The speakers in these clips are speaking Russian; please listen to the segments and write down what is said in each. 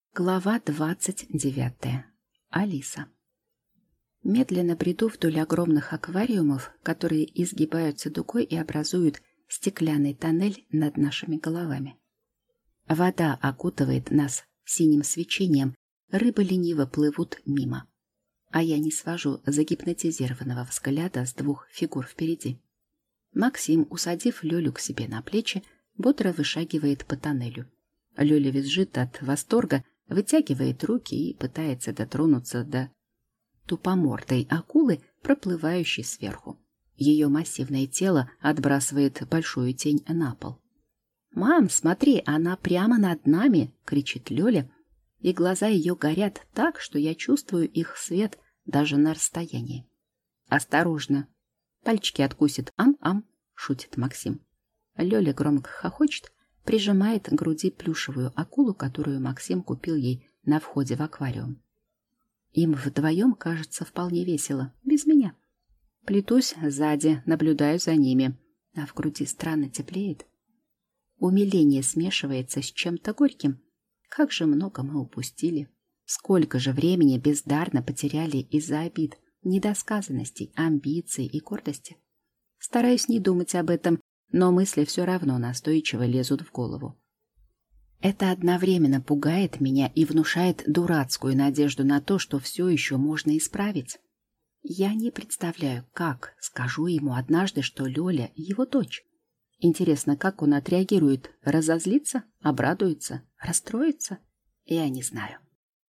Глава 29. Алиса. Медленно бреду вдоль огромных аквариумов, которые изгибаются дугой и образуют стеклянный тоннель над нашими головами. Вода окутывает нас синим свечением, рыбы лениво плывут мимо. А я не свожу загипнотизированного взгляда с двух фигур впереди. Максим, усадив Лёлю к себе на плечи, бодро вышагивает по тоннелю. Лёля визжит от восторга, вытягивает руки и пытается дотронуться до тупомордой акулы, проплывающей сверху. Ее массивное тело отбрасывает большую тень на пол. «Мам, смотри, она прямо над нами!» — кричит Лёля, и глаза ее горят так, что я чувствую их свет даже на расстоянии. «Осторожно! Пальчики откусит! Ам-ам!» — шутит Максим. Лёля громко хохочет, прижимает к груди плюшевую акулу, которую Максим купил ей на входе в аквариум. Им вдвоем кажется вполне весело, без меня. Плетусь сзади, наблюдаю за ними, а в груди странно теплеет. Умиление смешивается с чем-то горьким. Как же много мы упустили. Сколько же времени бездарно потеряли из-за обид, недосказанностей, амбиций и гордости. Стараюсь не думать об этом, но мысли все равно настойчиво лезут в голову. Это одновременно пугает меня и внушает дурацкую надежду на то, что все еще можно исправить. Я не представляю, как скажу ему однажды, что Лёля — его дочь. Интересно, как он отреагирует? Разозлится? Обрадуется? Расстроится? Я не знаю.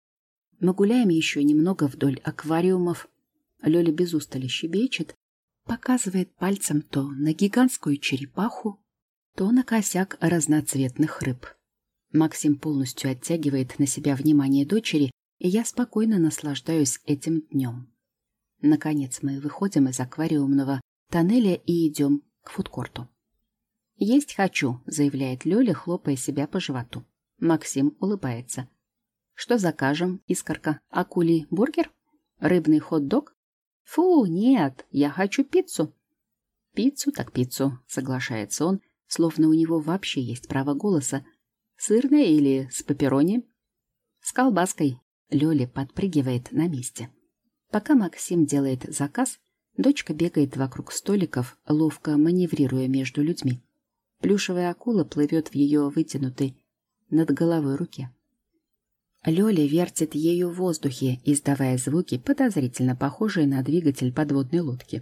Мы гуляем еще немного вдоль аквариумов. Лёля без устали щебечет, показывает пальцем то на гигантскую черепаху, то на косяк разноцветных рыб. Максим полностью оттягивает на себя внимание дочери, и я спокойно наслаждаюсь этим днем. Наконец мы выходим из аквариумного тоннеля и идем к фудкорту. «Есть хочу», — заявляет Лёля, хлопая себя по животу. Максим улыбается. «Что закажем, Искорка? Акулий бургер? Рыбный хот-дог? Фу, нет, я хочу пиццу». «Пиццу так пиццу», — соглашается он, словно у него вообще есть право голоса. «Сырная или с пепперони?» «С колбаской». Лёля подпрыгивает на месте. Пока Максим делает заказ, дочка бегает вокруг столиков, ловко маневрируя между людьми. Плюшевая акула плывет в ее вытянутой над головой руке. Лёля вертит ею в воздухе, издавая звуки, подозрительно похожие на двигатель подводной лодки.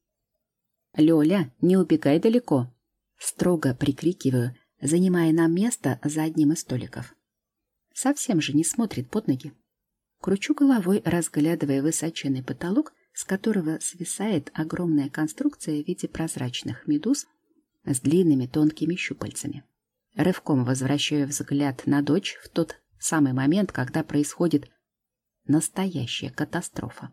«Лёля, не убегай далеко!» Строго прикрикиваю, занимая нам место за одним из столиков. Совсем же не смотрит под ноги. Кручу головой, разглядывая высоченный потолок, с которого свисает огромная конструкция в виде прозрачных медуз с длинными тонкими щупальцами. Рывком возвращаю взгляд на дочь в тот самый момент, когда происходит настоящая катастрофа.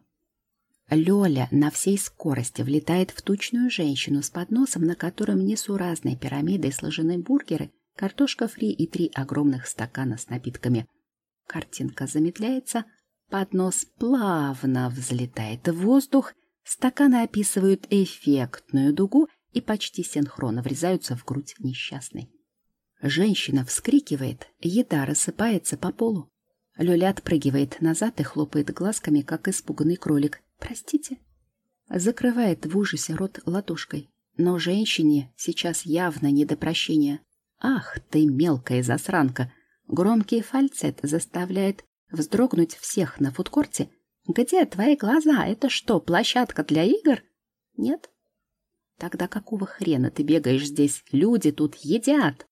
Лёля на всей скорости влетает в тучную женщину с подносом, на котором несуразной пирамидой сложены бургеры, картошка фри и 3 огромных стакана с напитками. Картинка замедляется, поднос плавно взлетает в воздух, стаканы описывают эффектную дугу и почти синхронно врезаются в грудь несчастной. Женщина вскрикивает, еда рассыпается по полу. Лёля отпрыгивает назад и хлопает глазками, как испуганный кролик. «Простите». Закрывает в ужасе рот ладошкой. Но женщине сейчас явно не до прощения. «Ах ты, мелкая засранка!» Громкий фальцет заставляет вздрогнуть всех на фудкорте. «Где твои глаза? Это что, площадка для игр?» «Нет?» «Тогда какого хрена ты бегаешь здесь? Люди тут едят!»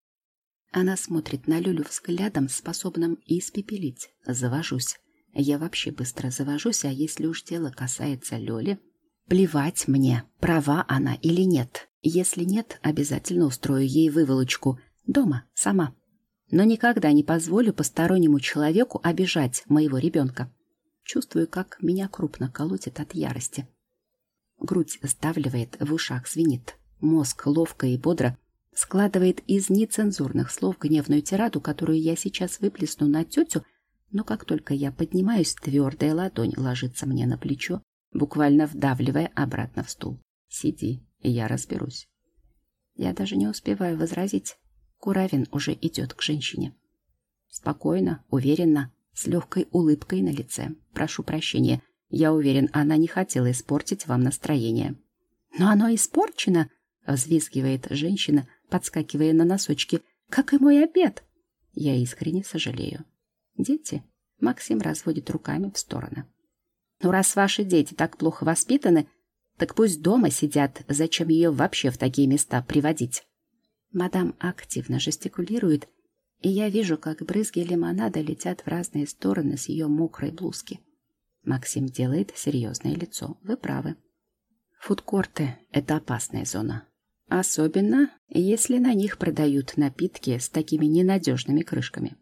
Она смотрит на Лёлю взглядом, способным испепелить. Завожусь. Я вообще быстро завожусь, а если уж дело касается Лёли, плевать мне, права она или нет. Если нет, обязательно устрою ей выволочку. Дома, сама. Но никогда не позволю постороннему человеку обижать моего ребенка. Чувствую, как меня крупно колотит от ярости. Грудь сдавливает, в ушах звенит. Мозг ловко и бодро складывает из нецензурных слов гневную тираду, которую я сейчас выплесну на тетю, но как только я поднимаюсь, твердая ладонь ложится мне на плечо, буквально вдавливая обратно в стул. «Сиди, и я разберусь». Я даже не успеваю возразить. Куравин уже идет к женщине. Спокойно, уверенно, с легкой улыбкой на лице. Прошу прощения, я уверен, она не хотела испортить вам настроение. Но оно испорчено, взвизгивает женщина, подскакивая на носочки, как и мой обед. Я искренне сожалею. Дети? Максим разводит руками в стороны. Ну, раз ваши дети так плохо воспитаны, так пусть дома сидят, зачем ее вообще в такие места приводить? Мадам активно жестикулирует, и я вижу, как брызги лимонада летят в разные стороны с ее мокрой блузки. Максим делает серьезное лицо. Вы правы. Фудкорты — это опасная зона. Особенно, если на них продают напитки с такими ненадежными крышками.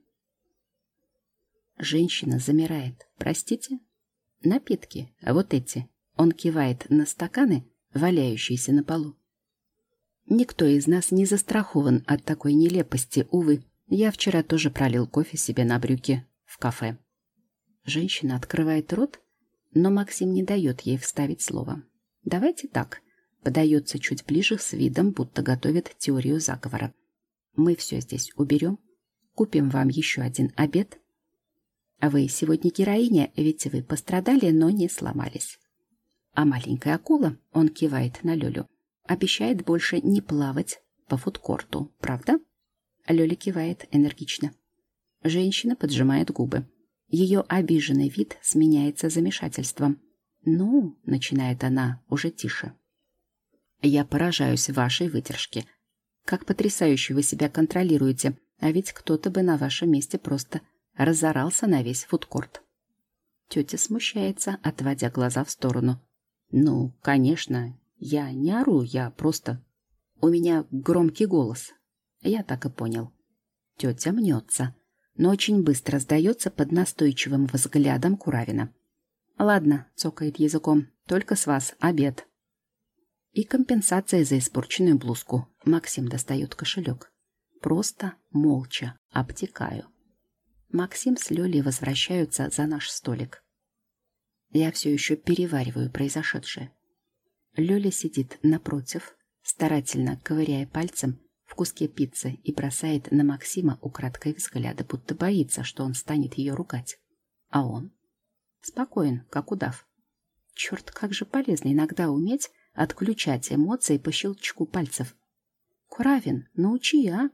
Женщина замирает. Простите? Напитки, вот эти. Он кивает на стаканы, валяющиеся на полу. Никто из нас не застрахован от такой нелепости, увы. Я вчера тоже пролил кофе себе на брюки в кафе. Женщина открывает рот, но Максим не дает ей вставить слово. Давайте так. Подается чуть ближе с видом, будто готовит теорию заговора. Мы все здесь уберем, купим вам еще один обед. А вы сегодня героиня, ведь вы пострадали, но не сломались. А маленькая акула, он кивает на Лёлю, обещает больше не плавать по фудкорту, правда? Лёля кивает энергично. Женщина поджимает губы. Ее обиженный вид сменяется замешательством. «Ну», — начинает она уже тише. «Я поражаюсь вашей выдержке. Как потрясающе вы себя контролируете, а ведь кто-то бы на вашем месте просто разорался на весь фудкорт». Тетя смущается, отводя глаза в сторону. «Ну, конечно, я не ору, я просто... У меня громкий голос». Я так и понял. Тетя мнется, но очень быстро сдается под настойчивым взглядом Куравина. «Ладно», — цокает языком, — «только с вас обед». И компенсация за испорченную блузку. Максим достает кошелек. Просто молча обтекаю. Максим с Лёлей возвращаются за наш столик. Я все еще перевариваю произошедшее. Лёля сидит напротив, старательно ковыряя пальцем в куске пиццы и бросает на Максима украдкой взгляды, будто боится, что он станет ее ругать. А он спокоен, как удав. Черт, как же полезно иногда уметь отключать эмоции по щелчку пальцев. Куравин, научи, а?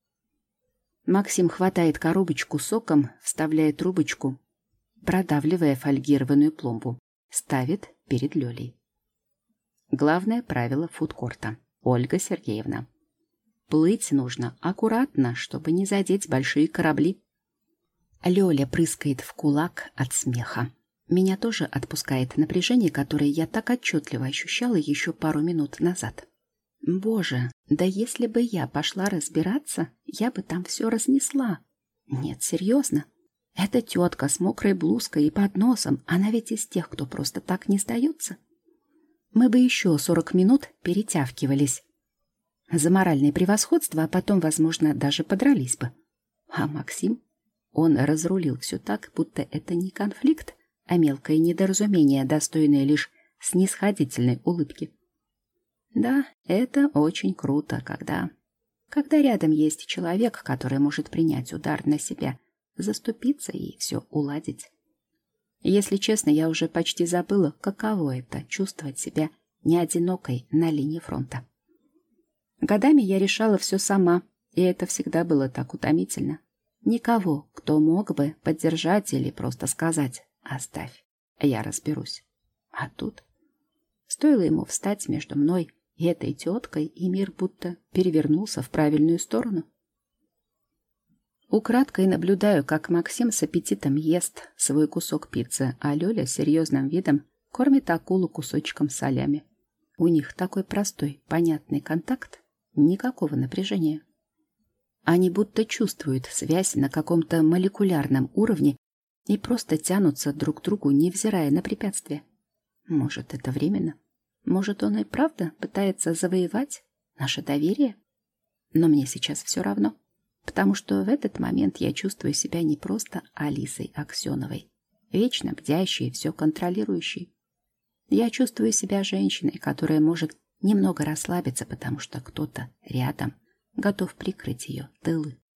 Максим хватает коробочку соком, вставляет трубочку, продавливая фольгированную пломбу, ставит перед Лёлей. Главное правило фудкорта. Ольга Сергеевна. Плыть нужно аккуратно, чтобы не задеть большие корабли. Лёля прыскает в кулак от смеха. Меня тоже отпускает напряжение, которое я так отчетливо ощущала еще пару минут назад. Боже, да если бы я пошла разбираться, я бы там все разнесла. Нет, серьезно. Эта тетка с мокрой блузкой и подносом, она ведь из тех, кто просто так не сдается. Мы бы еще 40 минут перетявкивались за моральное превосходство, а потом, возможно, даже подрались бы. А Максим? Он разрулил все так, будто это не конфликт, а мелкое недоразумение, достойное лишь снисходительной улыбки. Да, это очень круто, когда рядом есть человек, который может принять удар на себя, заступиться и все уладить. Если честно, я уже почти забыла, каково это — чувствовать себя не одинокой на линии фронта. Годами я решала все сама, и это всегда было так утомительно. Никого, кто мог бы поддержать или просто сказать «оставь, я разберусь». А тут стоило ему встать между мной и этой теткой, и мир будто перевернулся в правильную сторону. Украдкой наблюдаю, как Максим с аппетитом ест свой кусок пиццы, а Лёля серьезным видом кормит акулу кусочком салями. У них такой простой, понятный контакт, никакого напряжения. Они будто чувствуют связь на каком-то молекулярном уровне и просто тянутся друг к другу, невзирая на препятствия. Может, это временно? Может, он и правда пытается завоевать наше доверие? Но мне сейчас все равно, потому что в этот момент я чувствую себя не просто Алисой Аксеновой, вечно бдящей и все контролирующей. Я чувствую себя женщиной, которая может немного расслабиться, потому что кто-то рядом готов прикрыть ее тылы.